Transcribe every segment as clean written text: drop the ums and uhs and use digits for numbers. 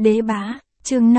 Đế Bá, chương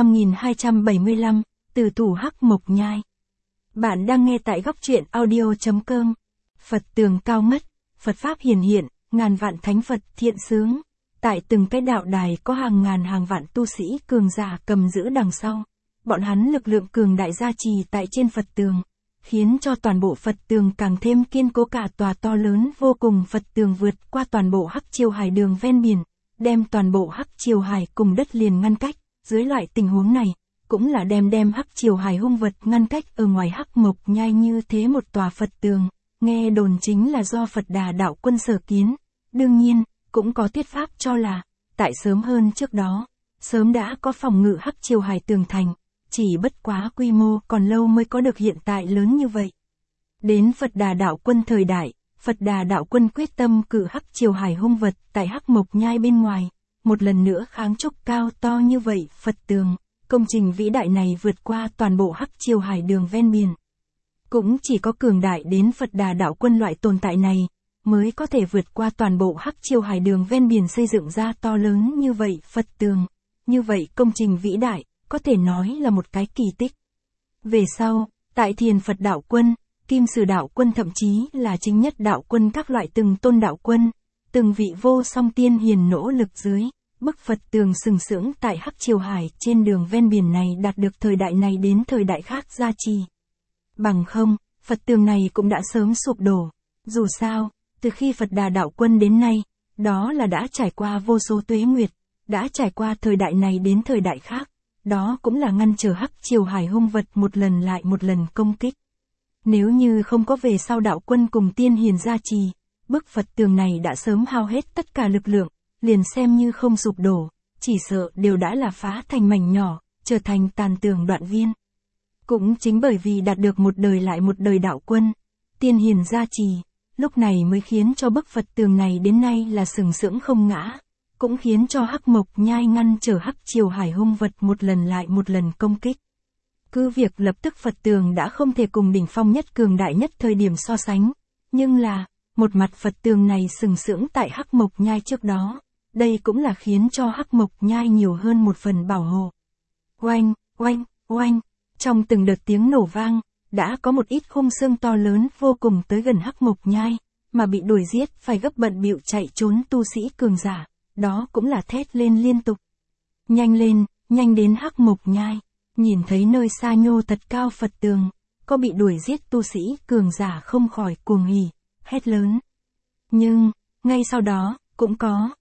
5275, Tử thủ Hắc Mộc Nhai. Bạn đang nghe tại góc truyện audio.com. Phật tường cao ngất, Phật Pháp hiển hiện, ngàn vạn thánh Phật thiện sướng. Tại từng cái đạo đài có hàng ngàn hàng vạn tu sĩ cường giả cầm giữ đằng sau. Bọn hắn lực lượng cường đại gia trì tại trên Phật tường, khiến cho toàn bộ Phật tường càng thêm kiên cố. Cả tòa to lớn vô cùng Phật tường vượt qua toàn bộ Hắc Triều Hải đường ven biển, đem toàn bộ Hắc Triều Hải cùng đất liền ngăn cách. Dưới loại tình huống này, cũng là đem Hắc Triều Hải hung vật ngăn cách ở ngoài Hắc Mộc Nhai. Như thế một tòa Phật tường, nghe đồn chính là do Phật Đà đạo quân sở kiến. Đương nhiên, cũng có thuyết pháp cho là, tại sớm hơn trước đó, sớm đã có phòng ngự Hắc Triều Hải tường thành, chỉ bất quá quy mô còn lâu mới có được hiện tại lớn như vậy. Đến Phật Đà đạo quân thời đại, Phật Đà đạo quân quyết tâm cử Hắc Triều Hải hung vật tại Hắc Mộc Nhai bên ngoài, một lần nữa kháng trúc cao to như vậy Phật tường. Công trình vĩ đại này vượt qua toàn bộ Hắc Triều Hải đường ven biển. Cũng chỉ có cường đại đến Phật Đà đạo quân loại tồn tại này, mới có thể vượt qua toàn bộ Hắc Triều Hải đường ven biển xây dựng ra to lớn như vậy Phật tường. Như vậy công trình vĩ đại, có thể nói là một cái kỳ tích. Về sau, tại Thiền Phật đạo quân, Kim Sử đạo quân thậm chí là chính nhất đạo quân các loại từng tôn đạo quân, từng vị vô song tiên hiền nỗ lực dưới, bức Phật tường sừng sững tại Hắc Triều Hải trên đường ven biển này đạt được thời đại này đến thời đại khác gia trì. Bằng không, Phật tường này cũng đã sớm sụp đổ. Dù sao, từ khi Phật Đà đạo quân đến nay, đó là đã trải qua vô số tuế nguyệt, đã trải qua thời đại này đến thời đại khác, đó cũng là ngăn trở Hắc Triều Hải hung vật một lần lại một lần công kích. Nếu như không có về sau đạo quân cùng tiên hiền gia trì, bức Phật tường này đã sớm hao hết tất cả lực lượng, liền xem như không sụp đổ, chỉ sợ đều đã là phá thành mảnh nhỏ, trở thành tàn tường đoạn viên. Cũng chính bởi vì đạt được một đời lại một đời đạo quân, tiên hiền gia trì, lúc này mới khiến cho bức Phật tường này đến nay là sừng sững không ngã, cũng khiến cho Hắc Mộc Nhai ngăn trở Hắc Triều Hải hung vật một lần lại một lần công kích. Cứ việc lập tức Phật tường đã không thể cùng đỉnh phong nhất cường đại nhất thời điểm so sánh, nhưng là, một mặt Phật tường này sừng sững tại Hắc Mộc Nhai trước đó, đây cũng là khiến cho Hắc Mộc Nhai nhiều hơn một phần bảo hộ. Oanh, oanh, oanh, trong từng đợt tiếng nổ vang, đã có một ít khung xương to lớn vô cùng tới gần Hắc Mộc Nhai, mà bị đuổi giết phải gấp bận bịu chạy trốn tu sĩ cường giả, đó cũng là thét lên liên tục. Nhanh lên, nhanh đến Hắc Mộc Nhai, nhìn thấy nơi xa nhô thật cao Phật tường, có bị đuổi giết tu sĩ cường giả không khỏi cuồng hỉ, hét lớn. Nhưng, ngay sau đó, cũng có,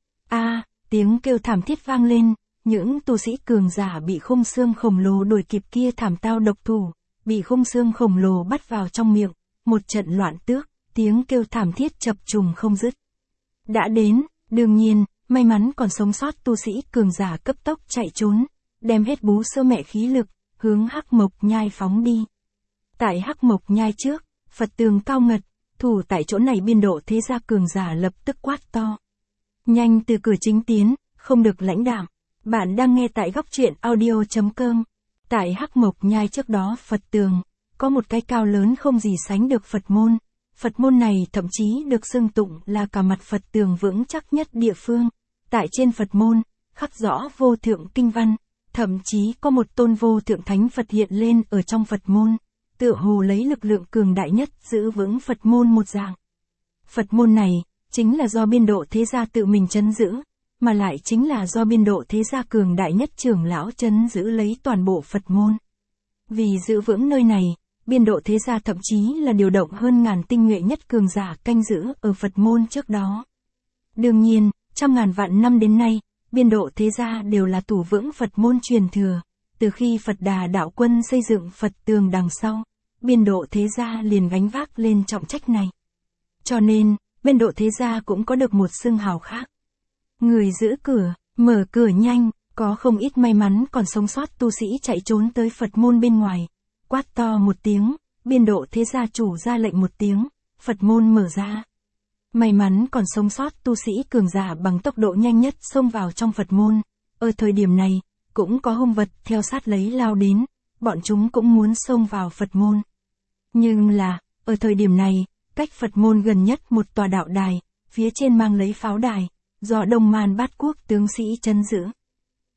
tiếng kêu thảm thiết vang lên, những tu sĩ cường giả bị khung xương khổng lồ đuổi kịp kia thảm tao độc thủ, bị khung xương khổng lồ bắt vào trong miệng, một trận loạn tước, tiếng kêu thảm thiết chập trùng không dứt. Đã đến, đương nhiên, may mắn còn sống sót tu sĩ cường giả cấp tốc chạy trốn, đem hết bú sơ mẹ khí lực, hướng Hắc Mộc Nhai phóng đi. Tại Hắc Mộc Nhai trước, Phật tường cao ngật, thủ tại chỗ này biên độ thế gia cường giả lập tức quát to. Nhanh từ cửa chính tiến, không được lãnh đạm. Bạn đang nghe tại góc truyện audio.com. Tại Hắc Mộc Nhai trước đó Phật tường, có một cái cao lớn không gì sánh được Phật môn. Phật môn này thậm chí được xưng tụng là cả mặt Phật tường vững chắc nhất địa phương. Tại trên Phật môn, khắc rõ vô thượng kinh văn, thậm chí có một tôn vô thượng thánh Phật hiện lên ở trong Phật môn, tựa hồ lấy lực lượng cường đại nhất giữ vững Phật môn một dạng. Phật môn này, chính là do biên độ thế gia tự mình trấn giữ, mà lại chính là do biên độ thế gia cường đại nhất trưởng lão trấn giữ lấy toàn bộ Phật môn. Vì giữ vững nơi này, biên độ thế gia thậm chí là điều động hơn ngàn tinh nhuệ nhất cường giả canh giữ ở Phật môn trước đó. Đương nhiên, trăm ngàn vạn năm đến nay, biên độ thế gia đều là thủ vững Phật môn truyền thừa. Từ khi Phật Đà đạo quân xây dựng Phật tường đằng sau, biên độ thế gia liền gánh vác lên trọng trách này. Cho nên, biên độ thế gia cũng có được một xưng hào khác. Người giữ cửa, mở cửa nhanh, có không ít may mắn còn sống sót tu sĩ chạy trốn tới Phật môn bên ngoài. Quát to một tiếng, biên độ thế gia chủ ra lệnh một tiếng, Phật môn mở ra. May mắn còn sống sót tu sĩ cường giả bằng tốc độ nhanh nhất xông vào trong Phật môn. Ở thời điểm này, cũng có hung vật theo sát lấy lao đến, bọn chúng cũng muốn xông vào Phật môn. Nhưng là, ở thời điểm này, cách Phật môn gần nhất một tòa đạo đài, phía trên mang lấy pháo đài, do Đông Man Bát Quốc tướng sĩ trấn giữ.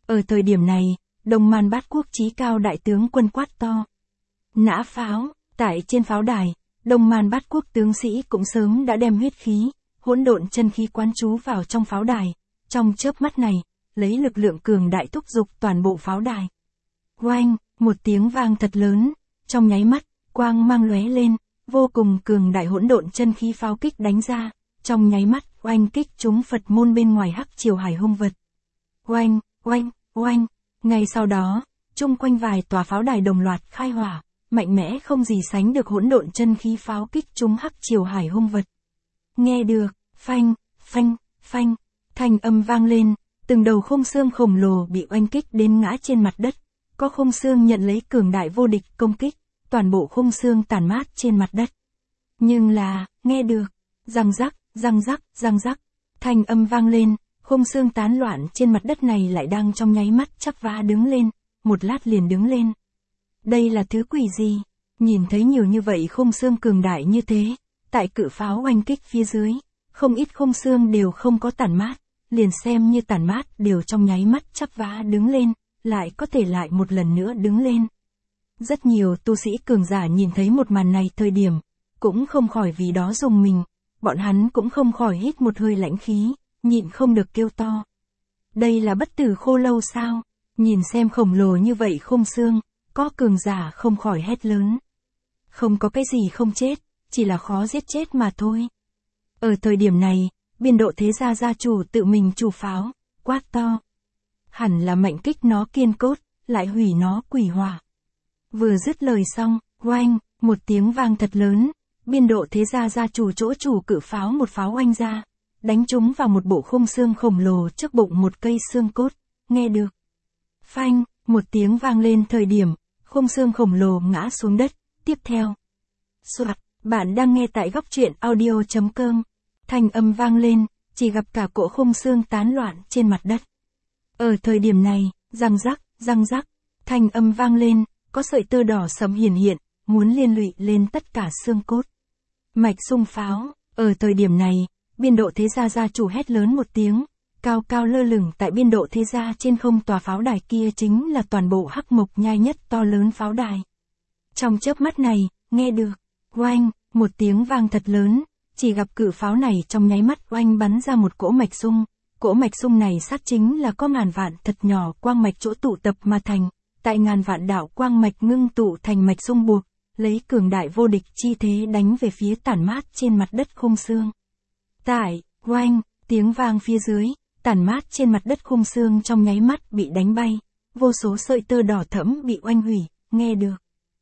Ở thời điểm này, Đông Man Bát Quốc chí cao đại tướng quân quát to. Nã pháo, tại trên pháo đài, Đông Man Bát Quốc tướng sĩ cũng sớm đã đem huyết khí, hỗn độn chân khí quán trú vào trong pháo đài, trong chớp mắt này, lấy lực lượng cường đại thúc giục toàn bộ pháo đài. Oanh, một tiếng vang thật lớn, trong nháy mắt, quang mang lóe lên, vô cùng cường đại hỗn độn chân khí pháo kích đánh ra, trong nháy mắt, oanh kích trúng Phật môn bên ngoài Hắc Triều Hải Hung vật. Oanh, oanh, oanh, ngay sau đó, chung quanh vài tòa pháo đài đồng loạt khai hỏa, mạnh mẽ không gì sánh được hỗn độn chân khí pháo kích trúng Hắc Triều Hải Hung vật. Nghe được, phanh, phanh, phanh, thanh âm vang lên, từng đầu khung xương khổng lồ bị oanh kích đến ngã trên mặt đất, có khung xương nhận lấy cường đại vô địch công kích, toàn bộ khung xương tàn mát trên mặt đất. Nhưng là, nghe được, răng rắc, răng rắc, răng rắc, thanh âm vang lên, khung xương tán loạn trên mặt đất này lại đang trong nháy mắt chắp vá đứng lên, một lát liền đứng lên. Đây là thứ quỷ gì? Nhìn thấy nhiều như vậy khung xương cường đại như thế, tại cự pháo oanh kích phía dưới, không ít khung xương đều không có tản mát, liền xem như tản mát đều trong nháy mắt chắp vá đứng lên, lại có thể lại một lần nữa đứng lên. Rất nhiều tu sĩ cường giả nhìn thấy một màn này thời điểm, cũng không khỏi vì đó rùng mình, bọn hắn cũng không khỏi hít một hơi lãnh khí, nhịn không được kêu to. Đây là bất tử khô lâu sao? Nhìn xem khổng lồ như vậy khung xương, có cường giả không khỏi hét lớn. Không có cái gì không chết, chỉ là khó giết chết mà thôi. Ở thời điểm này, Biên Độ Thế Gia gia chủ tự mình chủ pháo, quát to. Hẳn là mệnh kích nó kiên cốt, lại hủy nó quỷ hỏa. Vừa dứt lời xong, oanh, một tiếng vang thật lớn, Biên Độ Thế Gia gia chủ chỗ chủ cự pháo một pháo oanh ra, đánh trúng vào một bộ khung xương khổng lồ trước bụng một cây xương cốt, nghe được. Phanh, một tiếng vang lên thời điểm, khung xương khổng lồ ngã xuống đất, tiếp theo. Soạt, bạn đang nghe tại góc truyện audio.com. Thanh âm vang lên, chỉ gặp cả cỗ khung xương tán loạn trên mặt đất. Ở thời điểm này, răng rắc, thanh âm vang lên, có sợi tơ đỏ sẫm hiển hiện, muốn liên lụy lên tất cả xương cốt. Mạch xung pháo, ở thời điểm này, Biên Độ Thế Gia gia chủ hét lớn một tiếng, cao cao lơ lửng tại Biên Độ Thế Gia trên không tòa pháo đài kia chính là toàn bộ Hắc Mộc Nhai nhất to lớn pháo đài. Trong chớp mắt này, nghe được, oanh, một tiếng vang thật lớn, chỉ gặp cự pháo này trong nháy mắt oanh bắn ra một cỗ mạch xung, cỗ mạch xung này xác chính là có ngàn vạn thật nhỏ quang mạch chỗ tụ tập mà thành, tại ngàn vạn đạo quang mạch ngưng tụ thành mạch xung buộc, lấy cường đại vô địch chi thế đánh về phía tản mát trên mặt đất khung xương. Tại, oanh, tiếng vang phía dưới, tản mát trên mặt đất khung xương trong nháy mắt bị đánh bay, vô số sợi tơ đỏ thẫm bị oanh hủy, nghe được.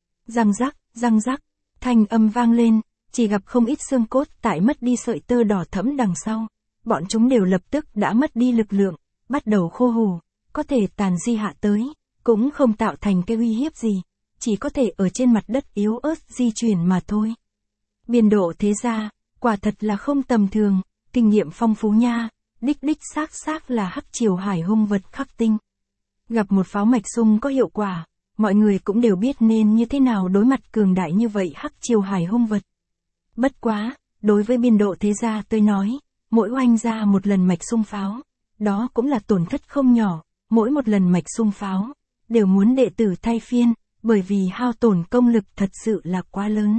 Răng rắc, thanh âm vang lên, chỉ gặp không ít xương cốt tại mất đi sợi tơ đỏ thẫm đằng sau, bọn chúng đều lập tức đã mất đi lực lượng, bắt đầu khô hù, có thể tàn di hạ tới, cũng không tạo thành cái uy hiếp gì, chỉ có thể ở trên mặt đất yếu ớt di chuyển mà thôi. Biên Độ Thế Gia, quả thật là không tầm thường, kinh nghiệm phong phú nha, đích xác là Hắc Triều Hải Hung vật khắc tinh. Gặp một pháo mạch xung có hiệu quả, mọi người cũng đều biết nên như thế nào đối mặt cường đại như vậy Hắc Triều Hải Hung vật. Bất quá, đối với Biên Độ Thế Gia tôi nói, mỗi oanh ra một lần mạch xung pháo, đó cũng là tổn thất không nhỏ, mỗi một lần mạch xung pháo, đều muốn đệ tử thay phiên, bởi vì hao tổn công lực thật sự là quá lớn.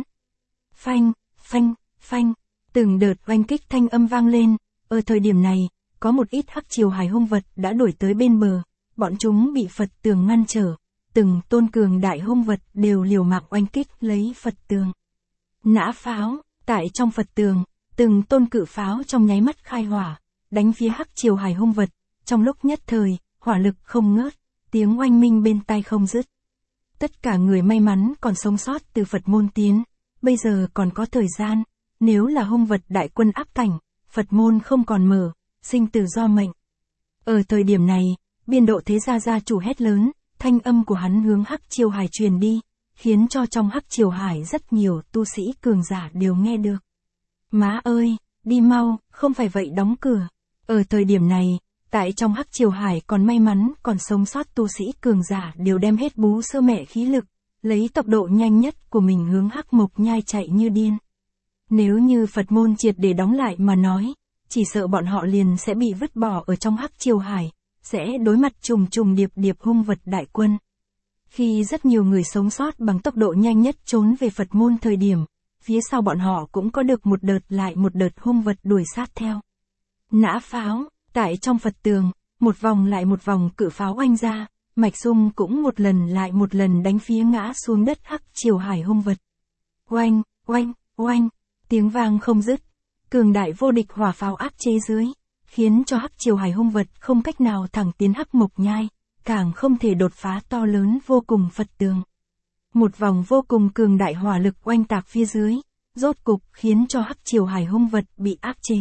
Phanh, từng đợt oanh kích thanh âm vang lên, ở thời điểm này, có một ít Hắc Triều Hải Hung vật đã đuổi tới bên bờ, bọn chúng bị Phật tường ngăn trở, từng tôn cường đại hung vật đều liều mạng oanh kích lấy Phật tường. Nã pháo, tại trong Phật tường, từng tôn cự pháo trong nháy mắt khai hỏa, đánh phía Hắc Triều Hải Hung vật, trong lúc nhất thời, hỏa lực không ngớt, tiếng oanh minh bên tai không dứt. Tất cả người may mắn còn sống sót từ Phật môn tiến, bây giờ còn có thời gian, nếu là hung vật đại quân áp cảnh, Phật môn không còn mở, sinh tử do mệnh. Ở thời điểm này, Biên Độ Thế Gia gia chủ hét lớn, thanh âm của hắn hướng Hắc Triều Hải truyền đi, khiến cho trong Hắc Triều Hải rất nhiều tu sĩ cường giả đều nghe được. Má ơi, đi mau, không phải vậy đóng cửa. Ở thời điểm này, tại trong Hắc Triều Hải còn may mắn còn sống sót tu sĩ cường giả đều đem hết bú sơ mẹ khí lực, lấy tốc độ nhanh nhất của mình hướng Hắc Mộc Nhai chạy như điên. Nếu như Phật môn triệt để đóng lại mà nói, chỉ sợ bọn họ liền sẽ bị vứt bỏ ở trong Hắc Triều Hải, sẽ đối mặt trùng trùng điệp điệp hung vật đại quân. Khi rất nhiều người sống sót bằng tốc độ nhanh nhất trốn về Phật môn thời điểm, phía sau bọn họ cũng có được một đợt lại một đợt hung vật đuổi sát theo. Nã pháo, tại trong Phật tường, một vòng lại một vòng cự pháo oanh ra, Mạch Dung cũng một lần lại một lần đánh phía ngã xuống đất Hắc Triều Hải hung vật. Oanh, oanh, oanh, tiếng vang không dứt, cường đại vô địch hỏa pháo áp chế dưới, khiến cho Hắc Triều Hải hung vật không cách nào thẳng tiến Hắc Mộc Nhai, càng không thể đột phá to lớn vô cùng Phật tường. Một vòng vô cùng cường đại hỏa lực oanh tạc phía dưới, rốt cục khiến cho Hắc Triều Hải hung vật bị áp chế.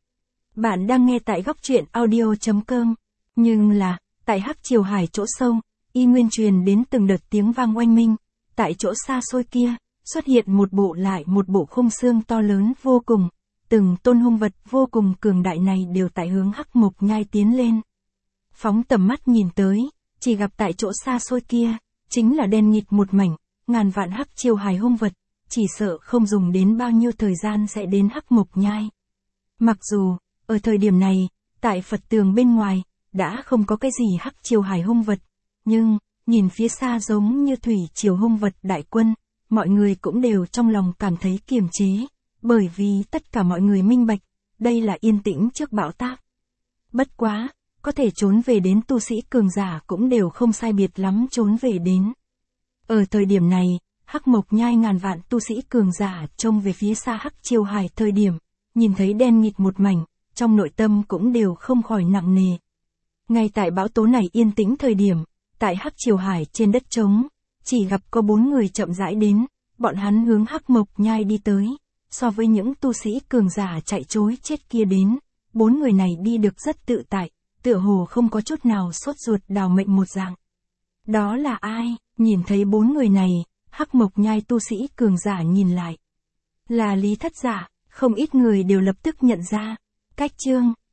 Bạn đang nghe tại góc truyện audio.com, nhưng là, tại Hắc Triều Hải chỗ sâu, y nguyên truyền đến từng đợt tiếng vang oanh minh, tại chỗ xa xôi kia, xuất hiện một bộ lại một bộ khung xương to lớn vô cùng, từng tôn hung vật vô cùng cường đại này đều tại hướng Hắc Mộc Nhai tiến lên. Phóng tầm mắt nhìn tới, chỉ gặp tại chỗ xa xôi kia, chính là đen nghịt một mảnh, ngàn vạn Hắc Triều Hải hung vật, chỉ sợ không dùng đến bao nhiêu thời gian sẽ đến Hắc Mộc Nhai. Mặc dù, ở thời điểm này, tại Phật tường bên ngoài, đã không có cái gì Hắc Triều Hải hung vật, nhưng, nhìn phía xa giống như thủy triều hung vật đại quân, mọi người cũng đều trong lòng cảm thấy kiềm chế, bởi vì tất cả mọi người minh bạch, đây là yên tĩnh trước bão táp. Bất quá, có thể trốn về đến tu sĩ cường giả cũng đều không sai biệt lắm trốn về đến. Ở thời điểm này, Hắc Mộc Nhai ngàn vạn tu sĩ cường giả trông về phía xa Hắc Triều Hải thời điểm, nhìn thấy đen nghịt một mảnh, trong nội tâm cũng đều không khỏi nặng nề. Ngay tại bão tố này yên tĩnh thời điểm, tại Hắc Triều Hải trên đất trống, chỉ gặp có 4 người chậm rãi đến, bọn hắn hướng Hắc Mộc Nhai đi tới, so với những tu sĩ cường giả chạy trối chết kia đến, 4 người này đi được rất tự tại, tựa hồ không có chút nào sốt ruột đào mệnh một dạng. Đó là ai? Nhìn thấy 4 người này, Hắc Mộc Nhai tu sĩ cường giả nhìn lại. Là Lý Thất Giả, không ít người đều lập tức nhận ra. Cách chương